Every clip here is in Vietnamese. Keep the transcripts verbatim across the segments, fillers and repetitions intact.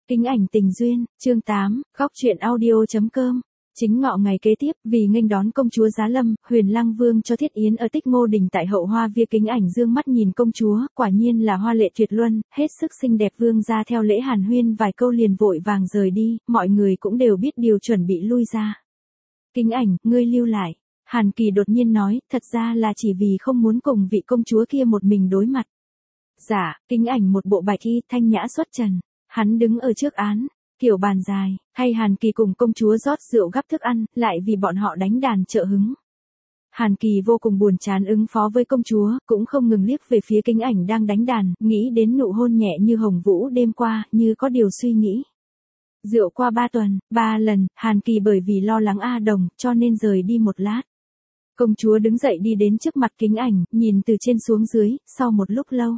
Kính ảnh tình duyên, chương tám, góc truyện audio.com. Chính ngọ ngày kế tiếp, vì nghênh đón công chúa Giá Lâm, Huyền Lăng Vương cho thiết yến ở Tích Ngô Đình tại hậu hoa viên. Kính ảnh dương mắt nhìn công chúa, quả nhiên là hoa lệ tuyệt luân, hết sức xinh đẹp. Vương ra theo lễ hàn huyên vài câu liền vội vàng rời đi, mọi người cũng đều biết điều chuẩn bị lui ra. Kính ảnh, ngươi lưu lại. Hàn Kỳ đột nhiên nói, thật ra là chỉ vì không muốn cùng vị công chúa kia một mình đối mặt. Dạ, kính ảnh một bộ bạch y thanh nhã xuất trần. Hắn đứng ở trước án, kiểu bàn dài, hay Hàn Kỳ cùng công chúa rót rượu gắp thức ăn, lại vì bọn họ đánh đàn trợ hứng. Hàn Kỳ vô cùng buồn chán ứng phó với công chúa, cũng không ngừng liếc về phía kính ảnh đang đánh đàn, nghĩ đến nụ hôn nhẹ như hồng vũ đêm qua, như có điều suy nghĩ. Rượu qua ba tuần, ba lần, Hàn Kỳ bởi vì lo lắng A Đồng, cho nên rời đi một lát. Công chúa đứng dậy đi đến trước mặt kính ảnh, nhìn từ trên xuống dưới, sau một lúc lâu.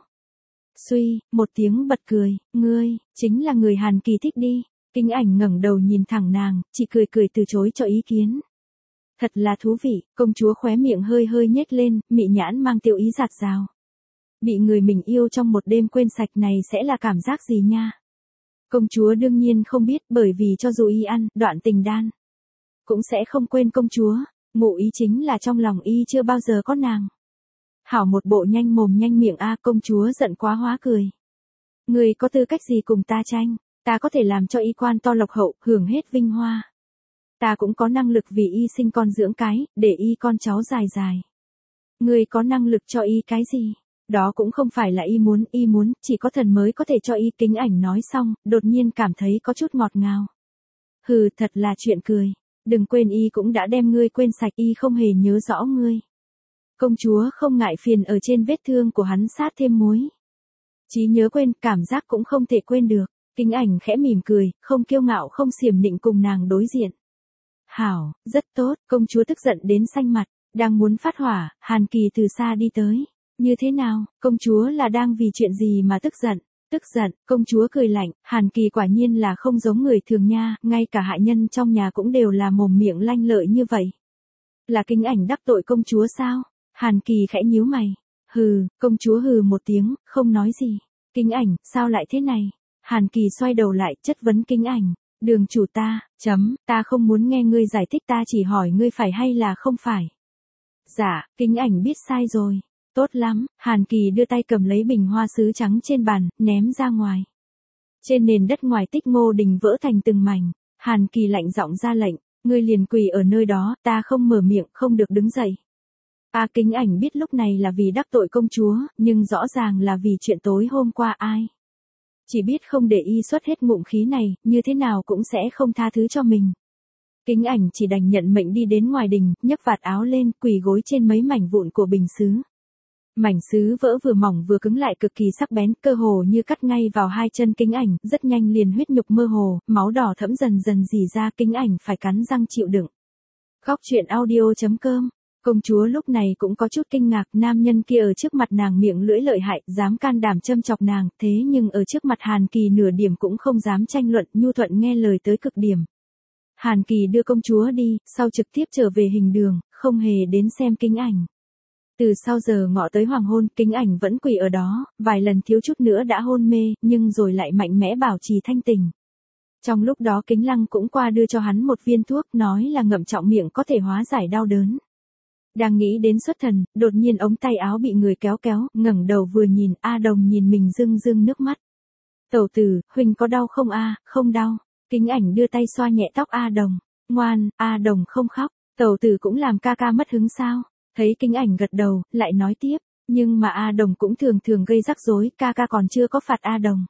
Suy, một tiếng bật cười, ngươi, chính là người Hàn Kỳ thích đi. Kính ảnh ngẩng đầu nhìn thẳng nàng, chỉ cười cười từ chối cho ý kiến. Thật là thú vị, công chúa khóe miệng hơi hơi nhếch lên, mị nhãn mang tiêu ý giạt rào. Bị người mình yêu trong một đêm quên sạch này sẽ là cảm giác gì nha? Công chúa đương nhiên không biết, bởi vì cho dù y ăn, đoạn tình đan, cũng sẽ không quên công chúa. Ngụ ý chính là trong lòng y chưa bao giờ có nàng. Hảo một bộ nhanh mồm nhanh miệng a, công chúa giận quá hóa cười. Người có tư cách gì cùng ta tranh, ta có thể làm cho y quan to lộc hậu, hưởng hết vinh hoa. Ta cũng có năng lực vì y sinh con dưỡng cái, để y con cháu dài dài. Người có năng lực cho y cái gì? Đó cũng không phải là y muốn, y muốn, chỉ có thần mới có thể cho y. Kính ảnh nói xong, đột nhiên cảm thấy có chút ngọt ngào. Hừ, thật là chuyện cười. Đừng quên y cũng đã đem ngươi quên sạch, y không hề nhớ rõ ngươi. Công chúa không ngại phiền ở trên vết thương của hắn sát thêm muối. Chí nhớ quên, cảm giác cũng không thể quên được. Kính ảnh khẽ mỉm cười, không kiêu ngạo không xiểm nịnh cùng nàng đối diện. Hảo, rất tốt, công chúa tức giận đến xanh mặt, đang muốn phát hỏa, Hàn Kỳ từ xa đi tới. Như thế nào, công chúa là đang vì chuyện gì mà tức giận? Tức giận, công chúa cười lạnh, Hàn Kỳ quả nhiên là không giống người thường nha, ngay cả hạ nhân trong nhà cũng đều là mồm miệng lanh lợi như vậy. Là kính ảnh đắc tội công chúa sao? Hàn Kỳ khẽ nhíu mày. Hừ, công chúa hừ một tiếng, không nói gì. Kính ảnh, sao lại thế này? Hàn Kỳ xoay đầu lại, chất vấn kính ảnh. Đường chủ ta, chấm, ta không muốn nghe ngươi giải thích, ta chỉ hỏi ngươi phải hay là không phải. Dạ, kính ảnh biết sai rồi. Tốt lắm, Hàn Kỳ đưa tay cầm lấy bình hoa sứ trắng trên bàn, ném ra ngoài. Trên nền đất ngoài Tích Ngô Đình vỡ thành từng mảnh. Hàn Kỳ lạnh giọng ra lệnh, ngươi liền quỳ ở nơi đó, ta không mở miệng, không được đứng dậy. A kính ảnh biết lúc này là vì đắc tội công chúa, nhưng rõ ràng là vì chuyện tối hôm qua ai. Chỉ biết không để y xuất hết ngụm khí này, như thế nào cũng sẽ không tha thứ cho mình. Kính ảnh chỉ đành nhận mệnh đi đến ngoài đình, nhấc vạt áo lên, quỳ gối trên mấy mảnh vụn của bình sứ. Mảnh sứ vỡ vừa mỏng vừa cứng lại cực kỳ sắc bén, cơ hồ như cắt ngay vào hai chân kính ảnh, rất nhanh liền huyết nhục mơ hồ, máu đỏ thẫm dần dần rỉ ra, kính ảnh phải cắn răng chịu đựng. Góc truyện audio.com. Công chúa lúc này cũng có chút kinh ngạc, nam nhân kia ở trước mặt nàng miệng lưỡi lợi hại, dám can đảm châm chọc nàng, thế nhưng ở trước mặt Hàn Kỳ nửa điểm cũng không dám tranh luận, nhu thuận nghe lời tới cực điểm. Hàn Kỳ đưa công chúa đi, sau trực tiếp trở về hình đường, không hề đến xem kính ảnh. Từ sau giờ ngọ tới hoàng hôn, kính ảnh vẫn quỳ ở đó, vài lần thiếu chút nữa đã hôn mê, nhưng rồi lại mạnh mẽ bảo trì thanh tình. Trong lúc đó Kính Lăng cũng qua đưa cho hắn một viên thuốc, nói là ngậm trọng miệng có thể hóa giải đau đớn. Đang nghĩ đến xuất thần, đột nhiên ống tay áo bị người kéo kéo, ngẩng đầu vừa nhìn, A Đồng nhìn mình rưng rưng nước mắt. Tẩu tử, huynh có đau không a? Không đau. Kính ảnh đưa tay xoa nhẹ tóc A Đồng. Ngoan, A Đồng không khóc. Tẩu tử cũng làm ca ca mất hứng sao? Thấy kính ảnh gật đầu, lại nói tiếp. Nhưng mà A Đồng cũng thường thường gây rắc rối, ca ca còn chưa có phạt A Đồng.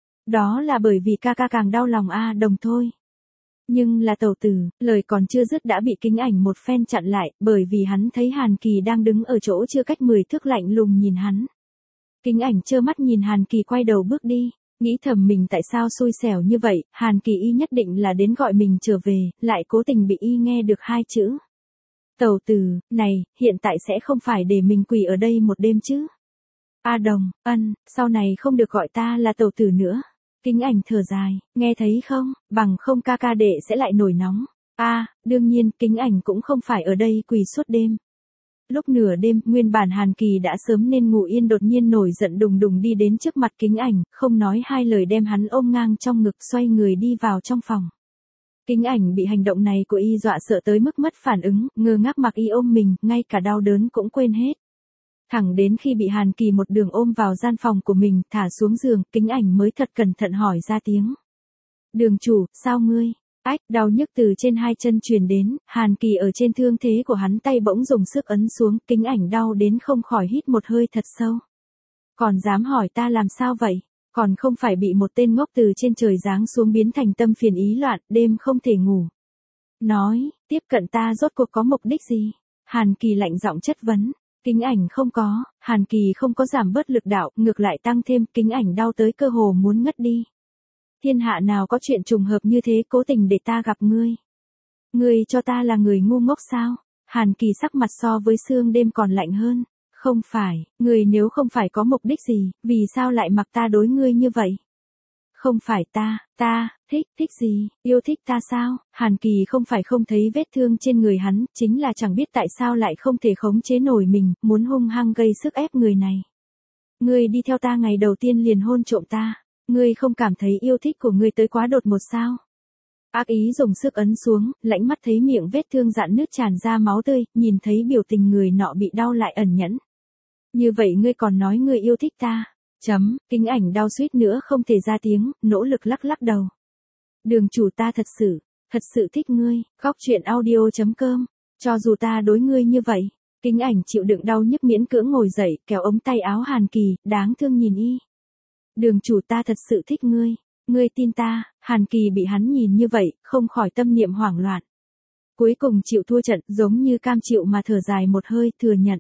Đó là bởi vì ca ca càng đau lòng A Đồng thôi. Nhưng là tẩu tử, lời còn chưa dứt đã bị kính ảnh một phen chặn lại, bởi vì hắn thấy Hàn Kỳ đang đứng ở chỗ chưa cách mười thước lạnh lùng nhìn hắn. Kính ảnh trơ mắt nhìn Hàn Kỳ quay đầu bước đi, nghĩ thầm mình tại sao xui xẻo như vậy, Hàn Kỳ y nhất định là đến gọi mình trở về, lại cố tình bị y nghe được hai chữ. Tẩu tử, này, hiện tại sẽ không phải để mình quỳ ở đây một đêm chứ? A Đồng, ân, sau này không được gọi ta là tẩu tử nữa. Kính ảnh thở dài, nghe thấy không, bằng không ca ca đệ sẽ lại nổi nóng. A, à, đương nhiên, kính ảnh cũng không phải ở đây quỳ suốt đêm. Lúc nửa đêm, nguyên bản Hàn Kỳ đã sớm nên ngủ yên đột nhiên nổi giận đùng đùng đi đến trước mặt Kính Ảnh, không nói hai lời đem hắn ôm ngang trong ngực xoay người đi vào trong phòng. Kính Ảnh bị hành động này của y dọa sợ tới mức mất phản ứng, ngơ ngác mặc y ôm mình, ngay cả đau đớn cũng quên hết. Thẳng đến khi bị Hàn Kỳ một đường ôm vào gian phòng của mình, thả xuống giường, Kính Ảnh mới thật cẩn thận hỏi ra tiếng. Đường chủ, sao ngươi? Ách, đau nhức từ trên hai chân truyền đến, Hàn Kỳ ở trên thương thế của hắn tay bỗng dùng sức ấn xuống, Kính Ảnh đau đến không khỏi hít một hơi thật sâu. Còn dám hỏi ta làm sao vậy? Còn không phải bị một tên ngốc từ trên trời giáng xuống biến thành tâm phiền ý loạn, đêm không thể ngủ. Nói, tiếp cận ta rốt cuộc có mục đích gì? Hàn Kỳ lạnh giọng chất vấn. Kính Ảnh không có, Hàn Kỳ không có giảm bớt lực đạo, ngược lại tăng thêm, Kính Ảnh đau tới cơ hồ muốn ngất đi. Thiên hạ nào có chuyện trùng hợp như thế cố tình để ta gặp ngươi. Ngươi cho ta là người ngu ngốc sao? Hàn Kỳ sắc mặt so với sương đêm còn lạnh hơn. Không phải, ngươi nếu không phải có mục đích gì, vì sao lại mặc ta đối ngươi như vậy? Không phải ta, ta, thích, thích gì, yêu thích ta sao? Hàn Kỳ không phải không thấy vết thương trên người hắn, chính là chẳng biết tại sao lại không thể khống chế nổi mình, muốn hung hăng gây sức ép người này. Ngươi đi theo ta ngày đầu tiên liền hôn trộm ta, ngươi không cảm thấy yêu thích của ngươi tới quá đột ngột sao? Ác ý dùng sức ấn xuống, lãnh mắt thấy miệng vết thương rạn nứt tràn ra máu tươi, nhìn thấy biểu tình người nọ bị đau lại ẩn nhẫn. Như vậy ngươi còn nói ngươi yêu thích ta? Chấm, Kính Ảnh đau suýt nữa không thể ra tiếng, nỗ lực lắc lắc đầu. Đường chủ ta thật sự, thật sự thích ngươi, góc truyện audio chấm com, cho dù ta đối ngươi như vậy. Kính Ảnh chịu đựng đau nhức miễn cưỡng ngồi dậy, kéo ống tay áo Hàn Kỳ, đáng thương nhìn y. Đường chủ ta thật sự thích ngươi, ngươi tin ta? Hàn Kỳ bị hắn nhìn như vậy, không khỏi tâm niệm hoảng loạn. Cuối cùng chịu thua trận, giống như cam chịu mà thở dài một hơi, thừa nhận.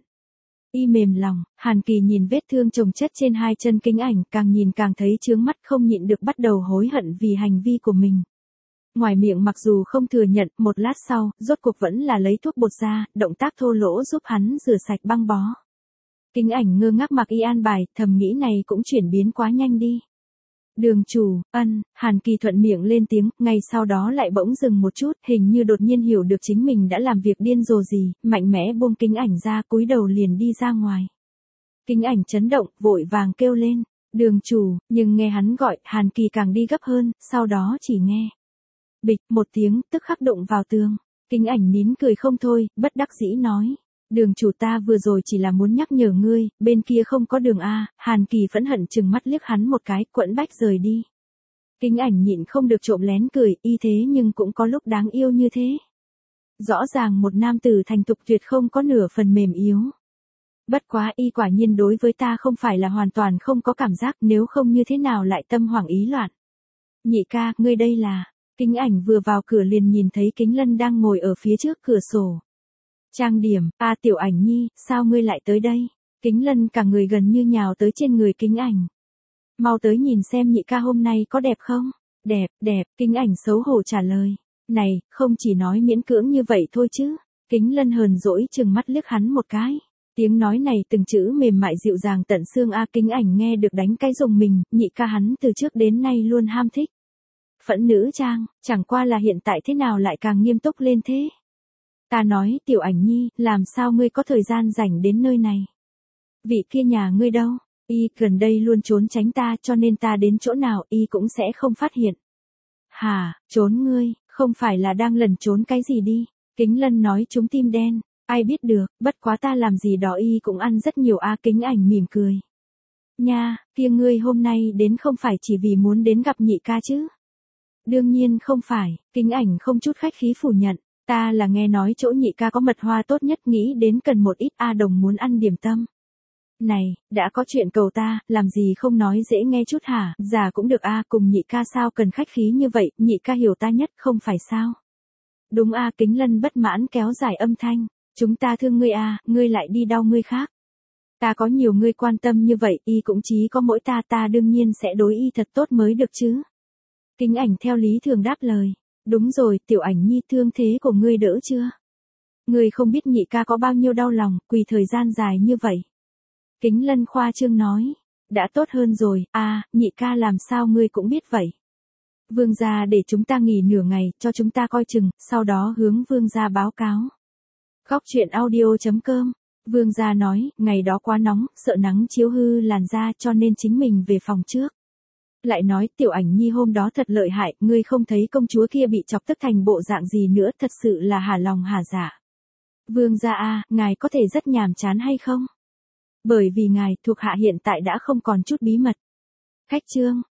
Y mềm lòng, Hàn Kỳ nhìn vết thương chồng chất trên hai chân Kính Ảnh, càng nhìn càng thấy chướng mắt, không nhịn được bắt đầu hối hận vì hành vi của mình. Ngoài miệng mặc dù không thừa nhận, một lát sau, rốt cuộc vẫn là lấy thuốc bột ra, động tác thô lỗ giúp hắn rửa sạch băng bó. Kính Ảnh ngơ ngác mặc y an bài, thầm nghĩ này cũng chuyển biến quá nhanh đi. Đường chủ, ân, Hàn Kỳ thuận miệng lên tiếng, ngay sau đó lại bỗng dừng một chút, hình như đột nhiên hiểu được chính mình đã làm việc điên rồ gì, mạnh mẽ buông Kính Ảnh ra, cúi đầu liền đi ra ngoài. Kính Ảnh chấn động, vội vàng kêu lên, đường chủ, nhưng nghe hắn gọi, Hàn Kỳ càng đi gấp hơn, sau đó chỉ nghe. Bịch, một tiếng, tức khắc đụng vào tường. Kính Ảnh nín cười không thôi, bất đắc dĩ nói. Đường chủ ta vừa rồi chỉ là muốn nhắc nhở ngươi, bên kia không có đường A. Hàn Kỳ phẫn hận chừng mắt liếc hắn một cái, quẫn bách rời đi. Kính Ảnh nhịn không được trộm lén cười, y thế nhưng cũng có lúc đáng yêu như thế. Rõ ràng một nam tử thành thục tuyệt không có nửa phần mềm yếu. Bất quá y quả nhiên đối với ta không phải là hoàn toàn không có cảm giác, nếu không như thế nào lại tâm hoảng ý loạn. Nhị ca, ngươi đây là... Kính Ảnh vừa vào cửa liền nhìn thấy Kính Lân đang ngồi ở phía trước cửa sổ. Trang điểm, a Tiểu Ảnh nhi, sao ngươi lại tới đây? Kính Lân cả người gần như nhào tới trên người Kính Ảnh. Mau tới nhìn xem nhị ca hôm nay có đẹp không? Đẹp, đẹp, Kính Ảnh xấu hổ trả lời. Này, không chỉ nói miễn cưỡng như vậy thôi chứ. Kính Lân hờn dỗi chừng mắt liếc hắn một cái. Tiếng nói này từng chữ mềm mại dịu dàng tận xương a Kính Ảnh nghe được đánh cái rùng mình, nhị ca hắn từ trước đến nay luôn ham thích. Phẫn nữ trang, chẳng qua là hiện tại thế nào lại càng nghiêm túc lên thế? Ta nói, Tiểu Ảnh nhi, làm sao ngươi có thời gian rảnh đến nơi này? Vị kia nhà ngươi đâu? Y gần đây luôn trốn tránh ta cho nên ta đến chỗ nào y cũng sẽ không phát hiện. Hà, trốn ngươi, không phải là đang lẩn trốn cái gì đi? Kính Lân nói trúng tim đen, ai biết được, bất quá ta làm gì đó y cũng ăn rất nhiều a Kính Ảnh mỉm cười. Nha, kia ngươi hôm nay đến không phải chỉ vì muốn đến gặp nhị ca chứ? Đương nhiên không phải, Kính Ảnh không chút khách khí phủ nhận, ta là nghe nói chỗ nhị ca có mật hoa tốt nhất nghĩ đến cần một ít A Đồng muốn ăn điểm tâm. Này, đã có chuyện cầu ta, làm gì không nói dễ nghe chút hả, già cũng được A cùng nhị ca sao cần khách khí như vậy, nhị ca hiểu ta nhất không phải sao. Đúng A Kính Lân bất mãn kéo dài âm thanh, chúng ta thương ngươi A, ngươi lại đi đau ngươi khác. Ta có nhiều ngươi quan tâm như vậy, y cũng chỉ có mỗi ta ta đương nhiên sẽ đối y thật tốt mới được chứ. Kính Ảnh theo lý thường đáp lời. Đúng rồi, Tiểu Ảnh nhi thương thế của ngươi đỡ chưa? Ngươi không biết nhị ca có bao nhiêu đau lòng, quỳ thời gian dài như vậy. Kính Lân khoa trương nói. Đã tốt hơn rồi, à, nhị ca làm sao ngươi cũng biết vậy. Vương gia để chúng ta nghỉ nửa ngày, cho chúng ta coi chừng, sau đó hướng vương gia báo cáo. Góc truyện audio chấm com Vương gia nói, ngày đó quá nóng, sợ nắng chiếu hư làn da cho nên chính mình về phòng trước. Lại nói, tiểu ảnh nhi hôm đó thật lợi hại, ngươi không thấy công chúa kia bị chọc tức thành bộ dạng gì nữa, thật sự là hả lòng hả dạ. Vương gia a, ngài có thể rất nhàm chán hay không? Bởi vì ngài, thuộc hạ hiện tại đã không còn chút bí mật. Khách trương,